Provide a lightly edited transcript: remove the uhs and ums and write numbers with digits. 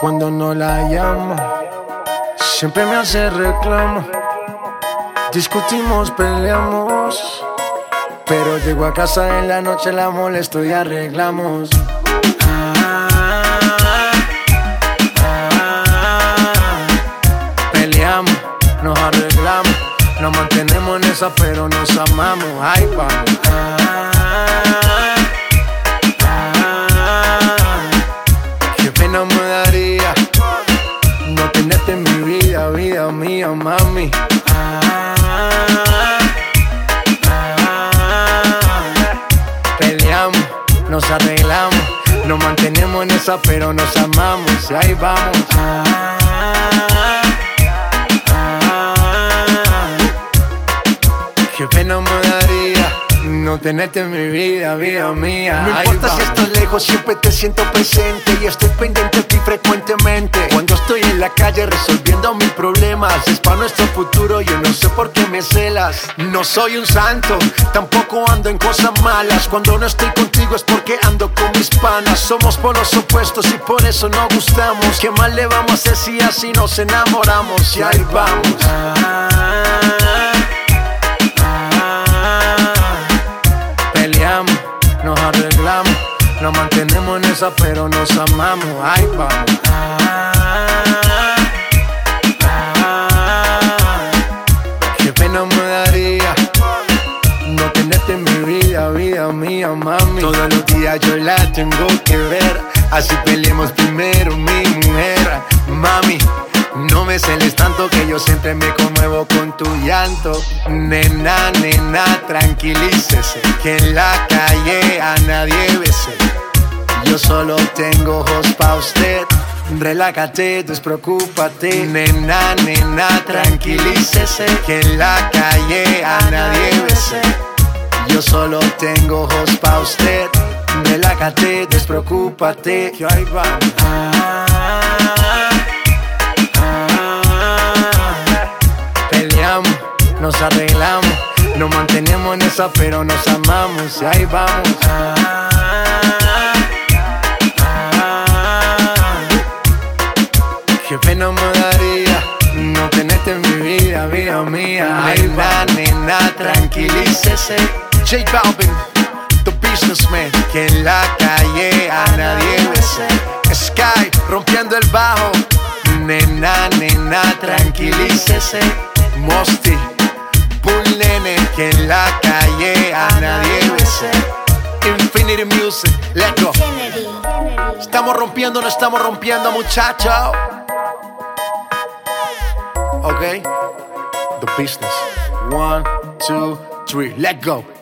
Cuando no la llamo, siempre me hace reclamo. Discutimos, peleamos, pero llego a casa en la noche, la molesto y arreglamos. Peleamos, nos arreglamos, nos mantenemos en esa, pero nos amamos. Ay, vamos. Qué pena me daría no tenerte en mi vida, vida mía, mami. Peleamos, nos arreglamos, nos mantenemos en esa, pero nos amamos. Y ahí vamos. Qué pena me daría no tenerte en mi vida, vida mía. No importa si estás lejos, siempre te siento presente y estoy pendiente de ti frecuentemente. Cuando estoy en la calle resolviendo mis problemas, es para nuestro futuro, yo no sé por qué me celas. No soy un santo, tampoco ando en cosas malas. Cuando no estoy contigo es porque ando con mis panas. Somos polos opuestos y por eso nos gustamos. ¿Qué más le vamos a hacer si así nos enamoramos? Y ahí vamos. Nos arreglamos, nos mantenemos en esa, pero nos amamos. Ay, vamos. Qué pena me daría no tenerte en mi vida, vida mía, mami. Todos los días yo la tengo que ver, así peleemos primero, mi mujer. Mami, no me celes tanto que yo siempre me conmuevo con tu llanto. Nena, nena, tranquilícese, que en la calle a nadie bese. Yo solo tengo ojos pa' usted. Relájate, despreocúpate. Nena, nena, tranquilícese, que en la calle a nadie bese. Yo solo tengo ojos pa' usted. Relájate, despreocúpate. Que ahí vamos. Nos arreglamos, nos mantenemos en esa, pero nos amamos. Y ahí vamos. Qué pena me daría no tenerte en mi vida, vida mía. Ay, va, nena, tranquilícese. J Balvin, the businessman, que en la calle a nadie bese. Sky, rompiendo el bajo. Nena, nena, tranquilícese. Mosty, Bull Nene, que en la calle a nadie bese. Infinity Music, let's go. Estamos rompiendo, no estamos rompiendo, muchachos. Ok, the business. 1, 2, 3, let's go.